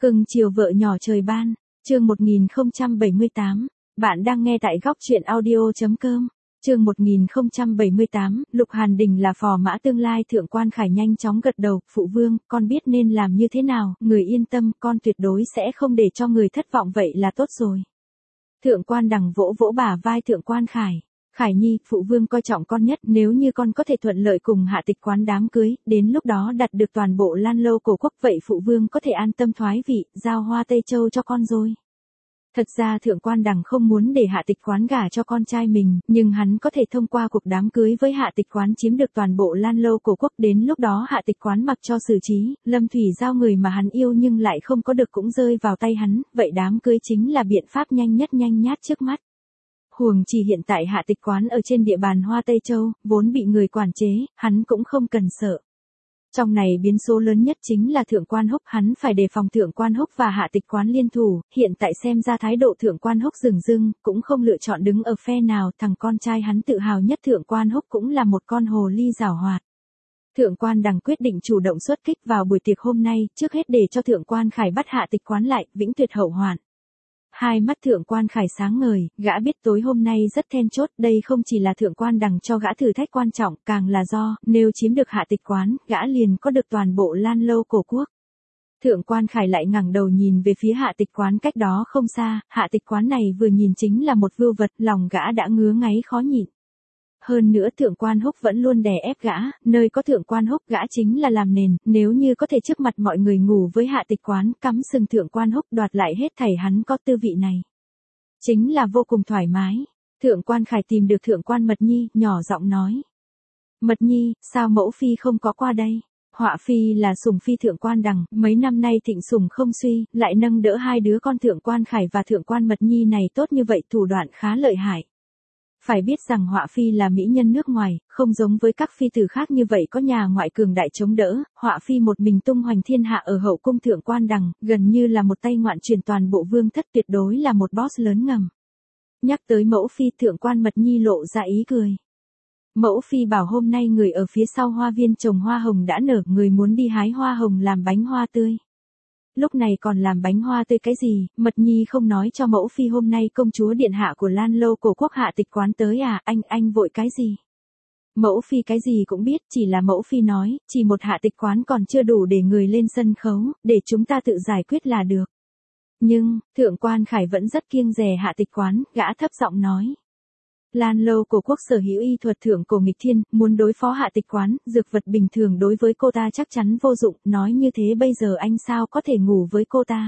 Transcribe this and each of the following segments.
Cưng chiều vợ nhỏ trời ban, chương 1078, bạn đang nghe tại góc truyện audio.com. Chương 1078, Lục Hàn Đình là phò mã tương lai. Thượng quan Khải nhanh chóng gật đầu, phụ vương, con biết nên làm như thế nào, người yên tâm, con tuyệt đối sẽ không để cho người thất vọng, vậy là tốt rồi. Thượng quan Đằng vỗ vỗ bả vai Thượng quan Khải. Khải nhi, phụ vương coi trọng con nhất, nếu như con có thể thuận lợi cùng Hạ Tịch Quán đám cưới, đến lúc đó đặt được toàn bộ Lan Lâu cổ quốc, vậy phụ vương có thể an tâm thoái vị, giao Hoa Tây Châu cho con rồi. Thật ra Thượng quan Đằng không muốn để Hạ Tịch Quán gả cho con trai mình, nhưng hắn có thể thông qua cuộc đám cưới với Hạ Tịch Quán chiếm được toàn bộ Lan Lâu cổ quốc, đến lúc đó Hạ Tịch Quán mặc cho xử trí, Lâm Thủy giao người mà hắn yêu nhưng lại không có được cũng rơi vào tay hắn, vậy đám cưới chính là biện pháp nhanh nhất nhanh nhát trước mắt. Huống chi hiện tại Hạ Tịch Quán ở trên địa bàn Hoa Tây Châu, vốn bị người quản chế, hắn cũng không cần sợ. Trong này biến số lớn nhất chính là Thượng quan Húc, hắn phải đề phòng Thượng quan Húc và Hạ Tịch Quán liên thủ, hiện tại xem ra thái độ Thượng quan Húc dửng dưng, cũng không lựa chọn đứng ở phe nào, thằng con trai hắn tự hào nhất Thượng quan Húc cũng là một con hồ ly giảo hoạt. Thượng quan Đằng quyết định chủ động xuất kích vào buổi tiệc hôm nay, trước hết để cho Thượng quan Khải bắt Hạ Tịch Quán lại, vĩnh tuyệt hậu hoạn. Hai mắt Thượng quan Khải sáng ngời, gã biết tối hôm nay rất then chốt, đây không chỉ là Thượng quan Đằng cho gã thử thách quan trọng, càng là do, nếu chiếm được Hạ Tịch Quán, gã liền có được toàn bộ Lan Lâu cổ quốc. Thượng quan Khải lại ngẩng đầu nhìn về phía Hạ Tịch Quán cách đó không xa, Hạ Tịch Quán này vừa nhìn chính là một vưu vật, lòng gã đã ngứa ngáy khó nhịn. Hơn nữa Thượng quan Húc vẫn luôn đè ép gã, nơi có Thượng quan Húc gã chính là làm nền, nếu như có thể trước mặt mọi người ngủ với Hạ Tịch Quán, cắm sừng Thượng quan Húc đoạt lại hết thảy hắn có tư vị này. Chính là vô cùng thoải mái. Thượng quan Khải tìm được Thượng quan Mật Nhi, nhỏ giọng nói. Mật Nhi, sao mẫu phi không có qua đây? Họa phi là sủng phi Thượng quan Đằng, mấy năm nay thịnh sủng không suy, lại nâng đỡ hai đứa con Thượng quan Khải và Thượng quan Mật Nhi này tốt như vậy, thủ đoạn khá lợi hại. Phải biết rằng Họa phi là mỹ nhân nước ngoài, không giống với các phi tử khác như vậy có nhà ngoại cường đại chống đỡ, Họa phi một mình tung hoành thiên hạ ở hậu cung Thượng quan Đằng, gần như là một tay ngoạn truyền toàn bộ vương thất, tuyệt đối là một boss lớn ngầm. Nhắc tới mẫu phi, Thượng quan Mật Nhi lộ ra ý cười. Mẫu phi bảo hôm nay người ở phía sau hoa viên trồng hoa hồng đã nở, người muốn đi hái hoa hồng làm bánh hoa tươi. Lúc này còn làm bánh hoa tươi cái gì, Mật Nhi không nói cho mẫu phi hôm nay công chúa điện hạ của Lan Lâu cổ quốc Hạ Tịch Quán tới à, anh vội cái gì? Mẫu phi cái gì cũng biết, chỉ là mẫu phi nói, chỉ một Hạ Tịch Quán còn chưa đủ để người lên sân khấu, để chúng ta tự giải quyết là được. Nhưng, Thượng quan Khải vẫn rất kiêng dè Hạ Tịch Quán, gã thấp giọng nói. Lan Lâu cổ quốc sở hữu y thuật thượng cổ nghịch thiên, muốn đối phó Hạ Tịch Quán, dược vật bình thường đối với cô ta chắc chắn vô dụng, nói như thế bây giờ anh sao có thể ngủ với cô ta.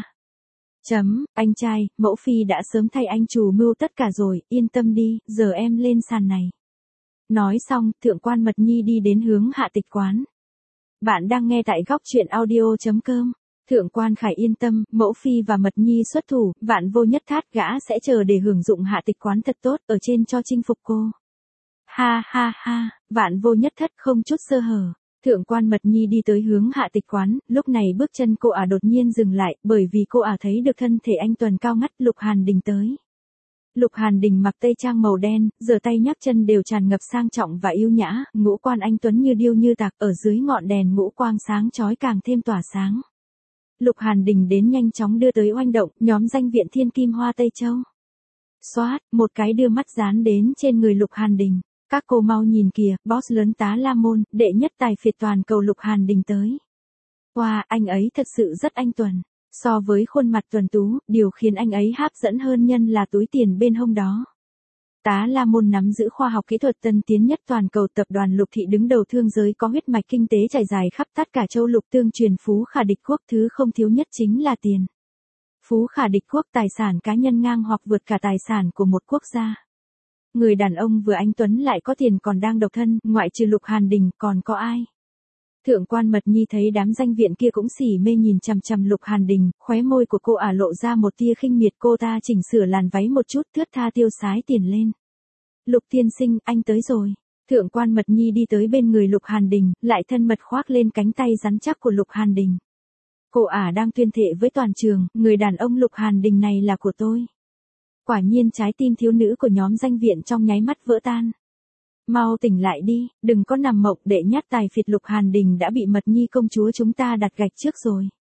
Anh trai, mẫu phi đã sớm thay anh chủ mưu tất cả rồi, yên tâm đi, giờ em lên sàn này. Nói xong, Thượng quan Mật Nhi đi đến hướng Hạ Tịch Quán. Bạn đang nghe tại góc truyện audio.com. Thượng quan Khải yên tâm, mẫu phi và Mật Nhi xuất thủ, vạn vô nhất thát, gã sẽ chờ để hưởng dụng Hạ Tịch Quán thật tốt, ở trên cho chinh phục cô. Ha ha ha, vạn vô nhất thất không chút sơ hở. Thượng quan Mật Nhi đi tới hướng Hạ Tịch Quán, lúc này bước chân cô đột nhiên dừng lại, bởi vì cô thấy được thân thể anh tuần cao ngất Lục Hàn Đình tới. Lục Hàn Đình mặc tây trang màu đen, giở tay nhấc chân đều tràn ngập sang trọng và yêu nhã, ngũ quan anh tuấn như điêu như tạc, ở dưới ngọn đèn ngũ quang sáng chói càng thêm tỏa sáng. Lục Hàn Đình đến nhanh chóng đưa tới oanh động, nhóm danh viện thiên kim Hoa Tây Châu. Xoát, một cái đưa mắt dán đến trên người Lục Hàn Đình. Các cô mau nhìn kìa, boss lớn Tá La Môn, đệ nhất tài phiệt toàn cầu Lục Hàn Đình tới. Wow, anh ấy thật sự rất anh tuần. So với khuôn mặt tuần tú, điều khiến anh ấy hấp dẫn hơn nhân là túi tiền bên hông đó. Tá La Môn nắm giữ khoa học kỹ thuật tân tiến nhất toàn cầu, tập đoàn Lục Thị đứng đầu thương giới, có huyết mạch kinh tế trải dài khắp tất cả châu lục, tương truyền phú khả địch quốc, thứ không thiếu nhất chính là tiền. Phú khả địch quốc, tài sản cá nhân ngang hoặc vượt cả tài sản của một quốc gia. Người đàn ông vừa anh tuấn lại có tiền còn đang độc thân, ngoại trừ Lục Hàn Đình còn có ai? Thượng quan Mật Nhi thấy đám danh viện kia cũng xỉ mê nhìn chằm chằm Lục Hàn Đình, khóe môi của cô lộ ra một tia khinh miệt, cô ta chỉnh sửa làn váy một chút, thướt tha tiêu sái tiền lên. Lục tiên sinh, anh tới rồi. Thượng quan Mật Nhi đi tới bên người Lục Hàn Đình, lại thân mật khoác lên cánh tay rắn chắc của Lục Hàn Đình. Cô đang tuyên thệ với toàn trường, người đàn ông Lục Hàn Đình này là của tôi. Quả nhiên trái tim thiếu nữ của nhóm danh viện trong nháy mắt vỡ tan. Mau tỉnh lại đi, đừng có nằm mộng, đệ nhất tài phiệt Lục Hàn Đình đã bị Mật Nhi công chúa chúng ta đặt gạch trước rồi.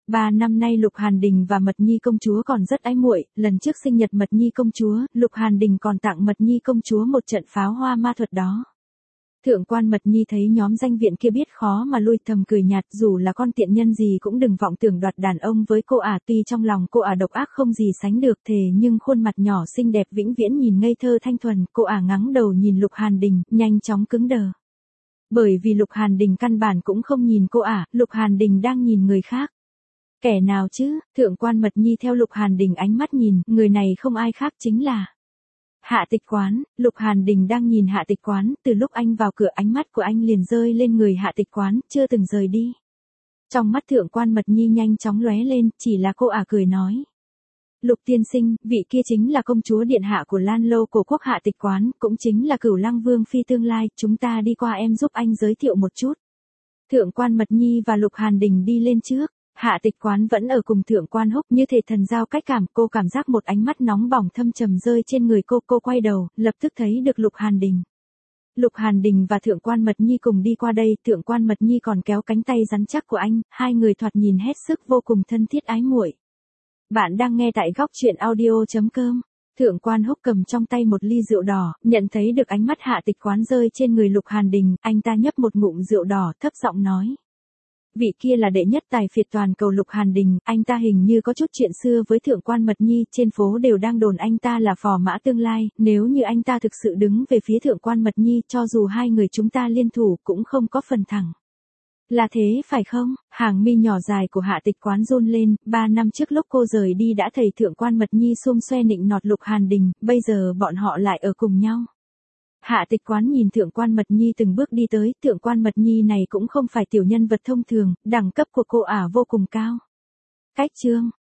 3 năm nay Lục Hàn Đình và Mật Nhi công chúa còn rất ái muội, lần trước sinh nhật Mật Nhi công chúa, Lục Hàn Đình còn tặng Mật Nhi công chúa một trận pháo hoa ma thuật đó. Thượng quan Mật Nhi thấy nhóm danh viện kia biết khó mà lui, thầm cười nhạt, dù là con tiện nhân gì cũng đừng vọng tưởng đoạt đàn ông với cô ả, tuy trong lòng cô ả độc ác không gì sánh được thề nhưng khuôn mặt nhỏ xinh đẹp vĩnh viễn nhìn ngây thơ thanh thuần, cô ả ngắng đầu nhìn Lục Hàn Đình, nhanh chóng cứng đờ. Bởi vì Lục Hàn Đình căn bản cũng không nhìn cô ả, Lục Hàn Đình đang nhìn người khác. Kẻ nào chứ? Thượng quan Mật Nhi theo Lục Hàn Đình ánh mắt nhìn, người này không ai khác chính là Hạ Tịch Quán. Lục Hàn Đình đang nhìn Hạ Tịch Quán, từ lúc anh vào cửa ánh mắt của anh liền rơi lên người Hạ Tịch Quán, chưa từng rời đi. Trong mắt Thượng quan Mật Nhi nhanh chóng lóe lên, chỉ là cô ả cười nói. Lục tiên sinh, vị kia chính là công chúa điện hạ của Lan Lô cổ quốc Hạ Tịch Quán, cũng chính là Cửu Lăng Vương phi tương lai, chúng ta đi qua em giúp anh giới thiệu một chút. Thượng quan Mật Nhi và Lục Hàn Đình đi lên trước. Hạ Tịch Quán vẫn ở cùng Thượng quan Húc, như thể thần giao cách cảm, cô cảm giác một ánh mắt nóng bỏng thâm trầm rơi trên người cô quay đầu, lập tức thấy được Lục Hàn Đình. Lục Hàn Đình và Thượng quan Mật Nhi cùng đi qua đây, Thượng quan Mật Nhi còn kéo cánh tay rắn chắc của anh, hai người thoạt nhìn hết sức vô cùng thân thiết ái muội. Bạn đang nghe tại góc truyện audio.com. Thượng quan Húc cầm trong tay một ly rượu đỏ, nhận thấy được ánh mắt Hạ Tịch Quán rơi trên người Lục Hàn Đình, anh ta nhấp một ngụm rượu đỏ thấp giọng nói. Vị kia là đệ nhất tài phiệt toàn cầu Lục Hàn Đình, anh ta hình như có chút chuyện xưa với Thượng quan Mật Nhi, trên phố đều đang đồn anh ta là phò mã tương lai, nếu như anh ta thực sự đứng về phía Thượng quan Mật Nhi, cho dù hai người chúng ta liên thủ cũng không có phần thắng. Là thế phải không? Hàng mi nhỏ dài của Hạ Tịch Quán run lên, 3 năm trước lúc cô rời đi đã thấy Thượng quan Mật Nhi xum xoe nịnh nọt Lục Hàn Đình, bây giờ bọn họ lại ở cùng nhau. Hạ Tịch Quán nhìn Thượng quan Mật Nhi từng bước đi tới, Thượng quan Mật Nhi này cũng không phải tiểu nhân vật thông thường, đẳng cấp của cô ả vô cùng cao. Cách chương